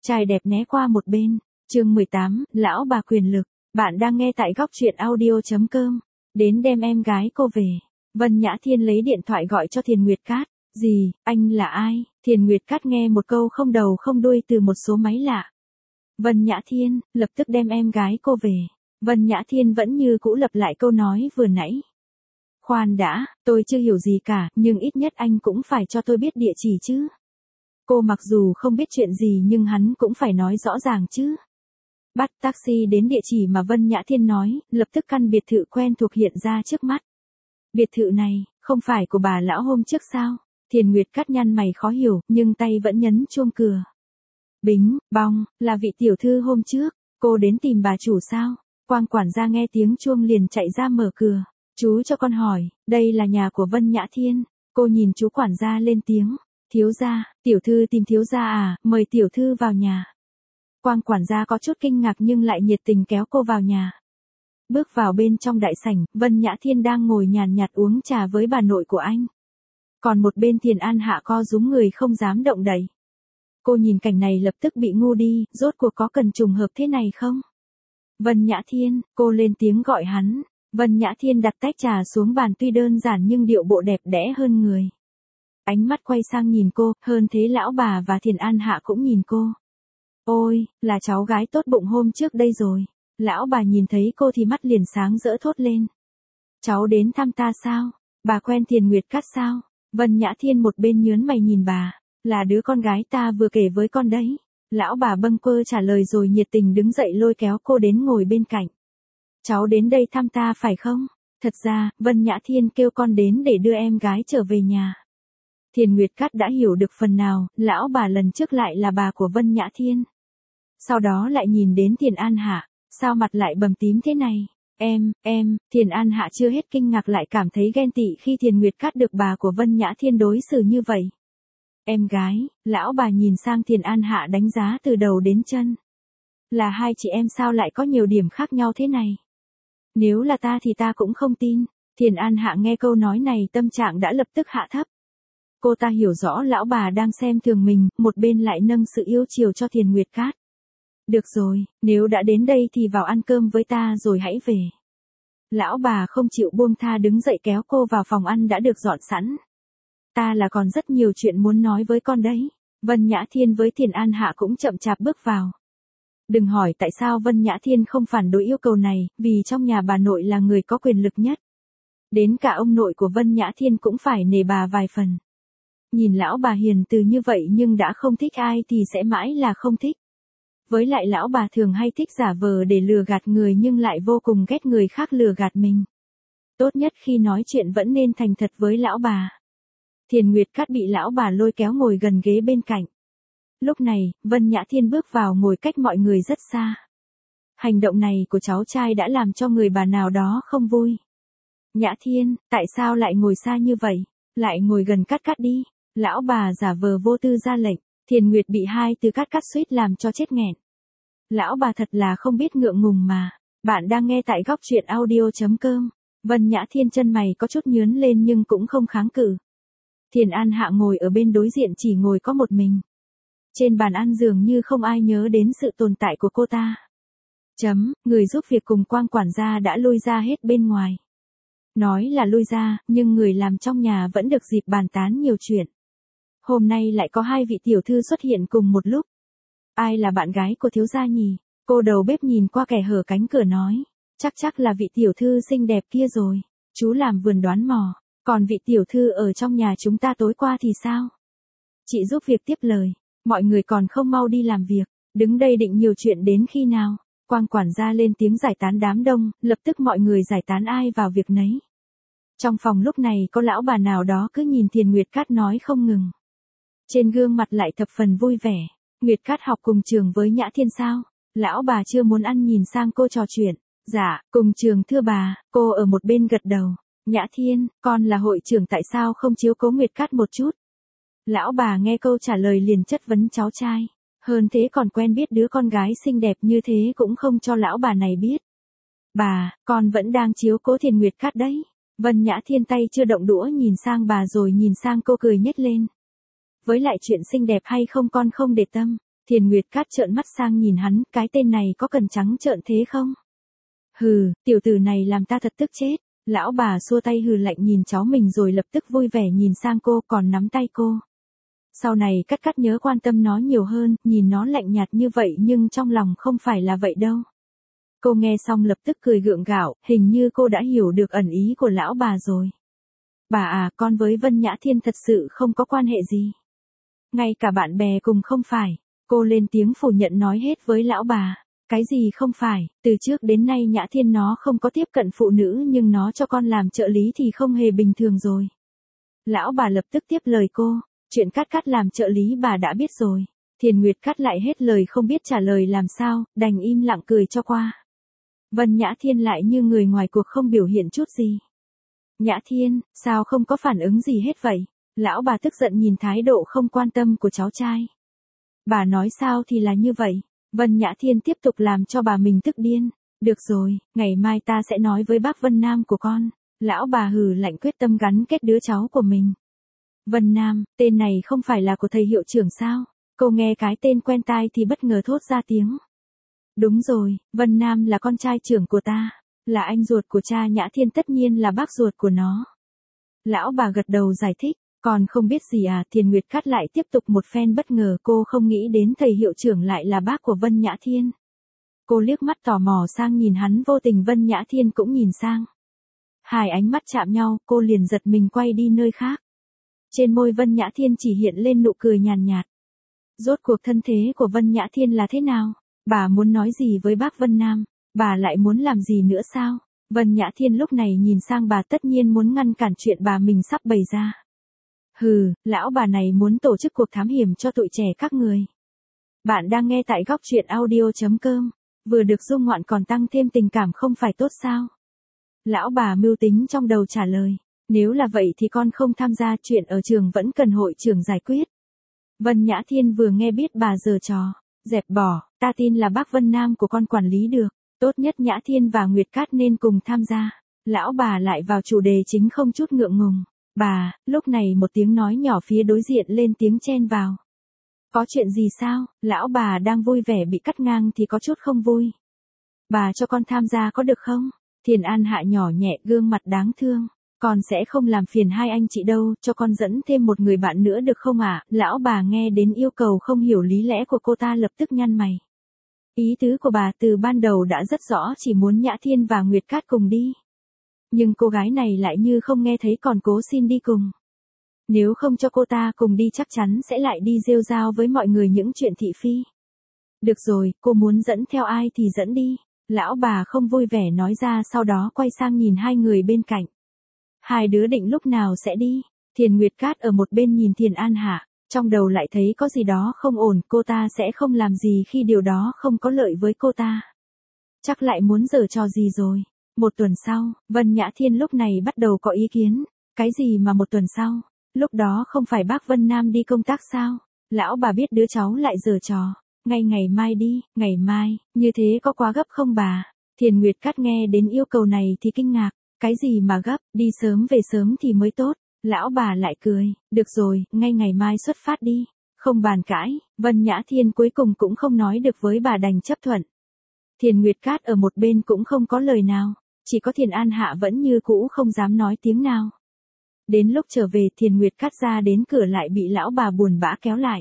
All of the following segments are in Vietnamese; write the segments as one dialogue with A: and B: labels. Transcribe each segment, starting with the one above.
A: Trai đẹp né qua một bên. Chương 18, lão bà quyền lực. Bạn đang nghe tại góc truyện audio.com. Đến đem em gái cô về. Vân Nhã Thiên lấy điện thoại gọi cho Thiền Nguyệt Cát. Gì, anh là ai? Thiền Nguyệt Cát nghe một câu không đầu không đuôi từ một số máy lạ. Vân Nhã Thiên, lập tức đem em gái cô về. Vân Nhã Thiên vẫn như cũ lặp lại câu nói vừa nãy. Khoan đã, tôi chưa hiểu gì cả, nhưng ít nhất anh cũng phải cho tôi biết địa chỉ chứ. Cô mặc dù không biết chuyện gì nhưng hắn cũng phải nói rõ ràng chứ. Bắt taxi đến địa chỉ mà Vân Nhã Thiên nói, lập tức căn biệt thự quen thuộc hiện ra trước mắt. Biệt thự này, không phải của bà lão hôm trước sao? Thiền Nguyệt Cát nhăn mày khó hiểu, nhưng tay vẫn nhấn chuông cửa. Bính, bong, là vị tiểu thư hôm trước, cô đến tìm bà chủ sao? Quang quản gia nghe tiếng chuông liền chạy ra mở cửa. Chú cho con hỏi, đây là nhà của Vân Nhã Thiên. Cô nhìn chú quản gia lên tiếng. Thiếu gia, tiểu thư tìm thiếu gia à, mời tiểu thư vào nhà. Quang quản gia có chút kinh ngạc nhưng lại nhiệt tình kéo cô vào nhà. Bước vào bên trong đại sảnh, Vân Nhã Thiên đang ngồi nhàn nhạt uống trà với bà nội của anh. Còn một bên Thiền An Hạ co rúm người không dám động đậy. Cô nhìn cảnh này lập tức bị ngu đi, rốt cuộc có cần trùng hợp thế này không? Vân Nhã Thiên, cô lên tiếng gọi hắn. Vân Nhã Thiên đặt tách trà xuống bàn tuy đơn giản nhưng điệu bộ đẹp đẽ hơn người. Ánh mắt quay sang nhìn cô, hơn thế lão bà và Thiền An Hạ cũng nhìn cô. Ôi, là cháu gái tốt bụng hôm trước đây rồi. Lão bà nhìn thấy cô thì mắt liền sáng rỡ thốt lên. Cháu đến thăm ta sao? Bà quen Thiền Nguyệt Cát sao? Vân Nhã Thiên một bên nhớn mày nhìn bà. Là đứa con gái ta vừa kể với con đấy. Lão bà bâng quơ trả lời rồi nhiệt tình đứng dậy lôi kéo cô đến ngồi bên cạnh. Cháu đến đây thăm ta phải không? Thật ra, Vân Nhã Thiên kêu con đến để đưa em gái trở về nhà. Thiền Nguyệt Cát đã hiểu được phần nào, lão bà lần trước lại là bà của Vân Nhã Thiên. Sau đó lại nhìn đến Thiền An Hạ, sao mặt lại bầm tím thế này? Thiền An Hạ chưa hết kinh ngạc lại cảm thấy ghen tị khi Thiền Nguyệt Cát được bà của Vân Nhã Thiên đối xử như vậy. Em gái, lão bà nhìn sang Thiền An Hạ đánh giá từ đầu đến chân. Là hai chị em sao lại có nhiều điểm khác nhau thế này? Nếu là ta thì ta cũng không tin. Thiền An Hạ nghe câu nói này tâm trạng đã lập tức hạ thấp. Cô ta hiểu rõ lão bà đang xem thường mình, một bên lại nâng sự yêu chiều cho Thiền Nguyệt Cát. Được rồi, nếu đã đến đây thì vào ăn cơm với ta rồi hãy về. Lão bà không chịu buông tha đứng dậy kéo cô vào phòng ăn đã được dọn sẵn. Ta là còn rất nhiều chuyện muốn nói với con đấy. Vân Nhã Thiên với Thiền An Hạ cũng chậm chạp bước vào. Đừng hỏi tại sao Vân Nhã Thiên không phản đối yêu cầu này, vì trong nhà bà nội là người có quyền lực nhất. Đến cả ông nội của Vân Nhã Thiên cũng phải nể bà vài phần. Nhìn lão bà hiền từ như vậy nhưng đã không thích ai thì sẽ mãi là không thích. Với lại lão bà thường hay thích giả vờ để lừa gạt người nhưng lại vô cùng ghét người khác lừa gạt mình. Tốt nhất khi nói chuyện vẫn nên thành thật với lão bà. Thiền Nguyệt Cát bị lão bà lôi kéo ngồi gần ghế bên cạnh. Lúc này, Vân Nhã Thiên bước vào ngồi cách mọi người rất xa. Hành động này của cháu trai đã làm cho người bà nào đó không vui. Nhã Thiên, tại sao lại ngồi xa như vậy? Lại ngồi gần Cát Cát đi. Lão bà giả vờ vô tư ra lệnh. Thiền Nguyệt bị hai từ Cát Cát suýt làm cho chết nghẹn. Lão bà thật là không biết ngượng ngùng mà. Bạn đang nghe tại góc truyện audio.com. Vân Nhã Thiên chân mày có chút nhướn lên nhưng cũng không kháng cự. Thiền An Hạ ngồi ở bên đối diện chỉ ngồi có một mình. Trên bàn ăn dường như không ai nhớ đến sự tồn tại của cô ta. Người giúp việc cùng Quang quản gia đã lui ra hết bên ngoài. Nói là lui ra, nhưng người làm trong nhà vẫn được dịp bàn tán nhiều chuyện. Hôm nay lại có hai vị tiểu thư xuất hiện cùng một lúc. Ai là bạn gái của thiếu gia nhỉ? Cô đầu bếp nhìn qua kẻ hở cánh cửa nói. Chắc là vị tiểu thư xinh đẹp kia rồi. Chú làm vườn đoán mò. Còn vị tiểu thư ở trong nhà chúng ta tối qua thì sao? Chị giúp việc tiếp lời. Mọi người còn không mau đi làm việc. Đứng đây định nhiều chuyện đến khi nào? Quang quản gia lên tiếng giải tán đám đông, lập tức mọi người giải tán ai vào việc nấy. Trong phòng lúc này có lão bà nào đó cứ nhìn Thiền Nguyệt Cát nói không ngừng. Trên gương mặt lại thập phần vui vẻ. Nguyệt Cát học cùng trường với Nhã Thiên sao? Lão bà chưa muốn ăn nhìn sang cô trò chuyện. Dạ, cùng trường thưa bà, cô ở một bên gật đầu. Nhã Thiên, con là hội trưởng tại sao không chiếu cố Nguyệt Cát một chút? Lão bà nghe câu trả lời liền chất vấn cháu trai. Hơn thế còn quen biết đứa con gái xinh đẹp như thế cũng không cho lão bà này biết. Bà, con vẫn đang chiếu cố Thiền Nguyệt Cát đấy. Vân Nhã Thiên tay chưa động đũa nhìn sang bà rồi nhìn sang cô cười nhếch lên. Với lại chuyện xinh đẹp hay không con không để tâm. Thiền Nguyệt Cát trợn mắt sang nhìn hắn, cái tên này có cần trắng trợn thế không? Hừ, tiểu tử này làm ta thật tức chết. Lão bà xua tay hừ lạnh nhìn cháu mình rồi lập tức vui vẻ nhìn sang cô còn nắm tay cô. Sau này Cát Cát nhớ quan tâm nó nhiều hơn, nhìn nó lạnh nhạt như vậy nhưng trong lòng không phải là vậy đâu. Cô nghe xong lập tức cười gượng gạo, hình như cô đã hiểu được ẩn ý của lão bà rồi. Bà à, con với Vân Nhã Thiên thật sự không có quan hệ gì. Ngay cả bạn bè cùng không phải. Cô lên tiếng phủ nhận nói hết với lão bà. Cái gì không phải, từ trước đến nay Nhã Thiên nó không có tiếp cận phụ nữ nhưng nó cho con làm trợ lý thì không hề bình thường rồi. Lão bà lập tức tiếp lời cô, chuyện Cát Cát làm trợ lý bà đã biết rồi. Thiền Nguyệt Cát lại hết lời không biết trả lời làm sao, đành im lặng cười cho qua. Vân Nhã Thiên lại như người ngoài cuộc không biểu hiện chút gì. Nhã Thiên, sao không có phản ứng gì hết vậy? Lão bà tức giận nhìn thái độ không quan tâm của cháu trai. Bà nói sao thì là như vậy. Vân Nhã Thiên tiếp tục làm cho bà mình tức điên. Được rồi, ngày mai ta sẽ nói với bác Vân Nam của con. Lão bà hừ lạnh quyết tâm gắn kết đứa cháu của mình. Vân Nam, tên này không phải là của thầy hiệu trưởng sao? Cô nghe cái tên quen tai thì bất ngờ thốt ra tiếng. Đúng rồi, Vân Nam là con trai trưởng của ta. Là anh ruột của cha Nhã Thiên, tất nhiên là bác ruột của nó. Lão bà gật đầu giải thích. Còn không biết gì à? Thiền Nguyệt Cát lại tiếp tục một phen bất ngờ, cô không nghĩ đến thầy hiệu trưởng lại là bác của Vân Nhã Thiên. Cô liếc mắt tò mò sang nhìn hắn, vô tình Vân Nhã Thiên cũng nhìn sang. Hai ánh mắt chạm nhau, cô liền giật mình quay đi nơi khác. Trên môi Vân Nhã Thiên chỉ hiện lên nụ cười nhàn nhạt. Rốt cuộc thân thế của Vân Nhã Thiên là thế nào? Bà muốn nói gì với bác Vân Nam? Bà lại muốn làm gì nữa sao? Vân Nhã Thiên lúc này nhìn sang bà, tất nhiên muốn ngăn cản chuyện bà mình sắp bày ra. Hừ, lão bà này muốn tổ chức cuộc thám hiểm cho tụi trẻ các người. Bạn đang nghe tại góc truyện audio.com. Vừa được dung ngoạn còn tăng thêm tình cảm không phải tốt sao? Lão bà mưu tính trong đầu trả lời. Nếu là vậy thì con không tham gia, chuyện ở trường vẫn cần hội trưởng giải quyết. Vân Nhã Thiên vừa nghe biết bà giở trò. Dẹp bỏ, ta tin là bác Vân Nam của con quản lý được. Tốt nhất Nhã Thiên và Nguyệt Cát nên cùng tham gia. Lão bà lại vào chủ đề chính không chút ngượng ngùng. Bà, lúc này một tiếng nói nhỏ phía đối diện lên tiếng chen vào. Có chuyện gì sao? Lão bà đang vui vẻ bị cắt ngang thì có chút không vui. Bà cho con tham gia có được không? Thiền An Hạ nhỏ nhẹ, gương mặt đáng thương. Con sẽ không làm phiền hai anh chị đâu, cho con dẫn thêm một người bạn nữa được không ạ? Lão bà nghe đến yêu cầu không hiểu lý lẽ của cô ta lập tức nhăn mày. Ý tứ của bà từ ban đầu đã rất rõ, chỉ muốn Nhã Thiên và Nguyệt Cát cùng đi. Nhưng cô gái này lại như không nghe thấy còn cố xin đi cùng. Nếu không cho cô ta cùng đi chắc chắn sẽ lại đi rêu rao với mọi người những chuyện thị phi. Được rồi, cô muốn dẫn theo ai thì dẫn đi. Lão bà không vui vẻ nói ra, sau đó quay sang nhìn hai người bên cạnh. Hai đứa định lúc nào sẽ đi? Thiền Nguyệt Cát ở một bên nhìn Thiền An Hạ, trong đầu lại thấy có gì đó không ổn, cô ta sẽ không làm gì khi điều đó không có lợi với cô ta. Chắc lại muốn giở trò gì rồi. Một tuần sau, Vân Nhã Thiên lúc này bắt đầu có ý kiến. Cái gì mà một tuần sau? Lúc đó không phải bác Vân Nam đi công tác sao? Lão bà biết đứa cháu lại giở trò. Ngay ngày mai đi, ngày mai, như thế có quá gấp không bà? Thiền Nguyệt Cát nghe đến yêu cầu này thì kinh ngạc. Cái gì mà gấp, đi sớm về sớm thì mới tốt. Lão bà lại cười, được rồi, ngay ngày mai xuất phát đi. Không bàn cãi, Vân Nhã Thiên cuối cùng cũng không nói được với bà, đành chấp thuận. Thiền Nguyệt Cát ở một bên cũng không có lời nào. Chỉ có Thiền An Hạ vẫn như cũ không dám nói tiếng nào. Đến lúc trở về, Thiền Nguyệt Cát ra đến cửa lại bị lão bà buồn bã kéo lại.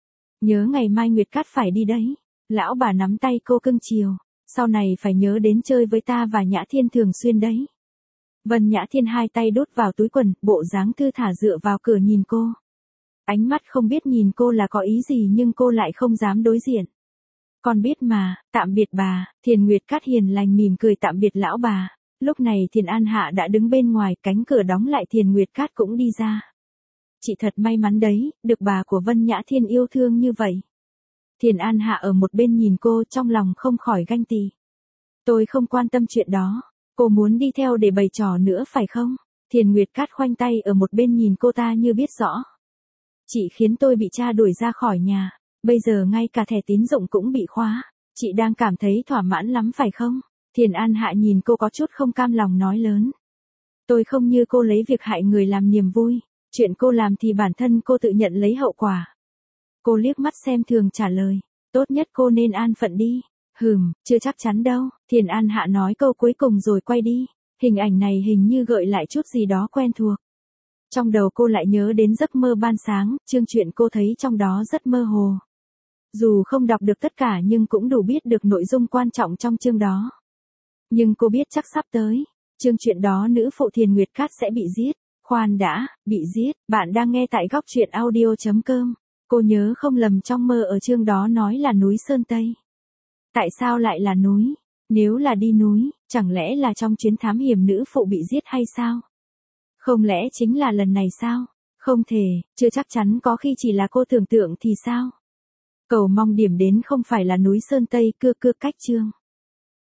A: Nhớ ngày mai Nguyệt Cát phải đi đấy. Lão bà nắm tay cô cưng chiều. Sau này phải nhớ đến chơi với ta và Nhã Thiên thường xuyên đấy. Vân Nhã Thiên hai tay đút vào túi quần, bộ dáng thư thả dựa vào cửa nhìn cô. Ánh mắt không biết nhìn cô là có ý gì nhưng cô lại không dám đối diện. Con biết mà, tạm biệt bà. Thiền Nguyệt Cát hiền lành mỉm cười tạm biệt lão bà. Lúc này Thiền An Hạ đã đứng bên ngoài, cánh cửa đóng lại, Thiền Nguyệt Cát cũng đi ra. Chị thật may mắn đấy, được bà của Vân Nhã Thiên yêu thương như vậy. Thiền An Hạ ở một bên nhìn cô, trong lòng không khỏi ganh tị. Tôi không quan tâm chuyện đó. Cô muốn đi theo để bày trò nữa phải không? Thiền Nguyệt Cát khoanh tay ở một bên nhìn cô ta như biết rõ. Chị khiến tôi bị cha đuổi ra khỏi nhà. Bây giờ ngay cả thẻ tín dụng cũng bị khóa. Chị đang cảm thấy thỏa mãn lắm phải không? Thiền An Hạ nhìn cô có chút không cam lòng nói lớn. Tôi không như cô lấy việc hại người làm niềm vui. Chuyện cô làm thì bản thân cô tự nhận lấy hậu quả. Cô liếc mắt xem thường trả lời. Tốt nhất cô nên an phận đi. Chưa chắc chắn đâu, Thiền An Hạ nói câu cuối cùng rồi quay đi. Hình ảnh này hình như gợi lại chút gì đó quen thuộc. Trong đầu cô lại nhớ đến giấc mơ ban sáng, chương truyện cô thấy trong đó rất mơ hồ. Dù không đọc được tất cả nhưng cũng đủ biết được nội dung quan trọng trong chương đó. Nhưng cô biết chắc sắp tới, chương truyện đó nữ phụ Thiền Nguyệt Cát sẽ bị giết. Khoan đã, bị giết, bạn đang nghe tại góc truyện audio.com. Cô nhớ không lầm trong mơ ở chương đó nói là núi Sơn Tây. Tại sao lại là núi? Nếu là đi núi, chẳng lẽ là trong chuyến thám hiểm nữ phụ bị giết hay sao? Không lẽ chính là lần này sao? Không thể, chưa chắc chắn, có khi chỉ là cô tưởng tượng thì sao? Cầu mong điểm đến không phải là núi Sơn Tây, cưa cách chương.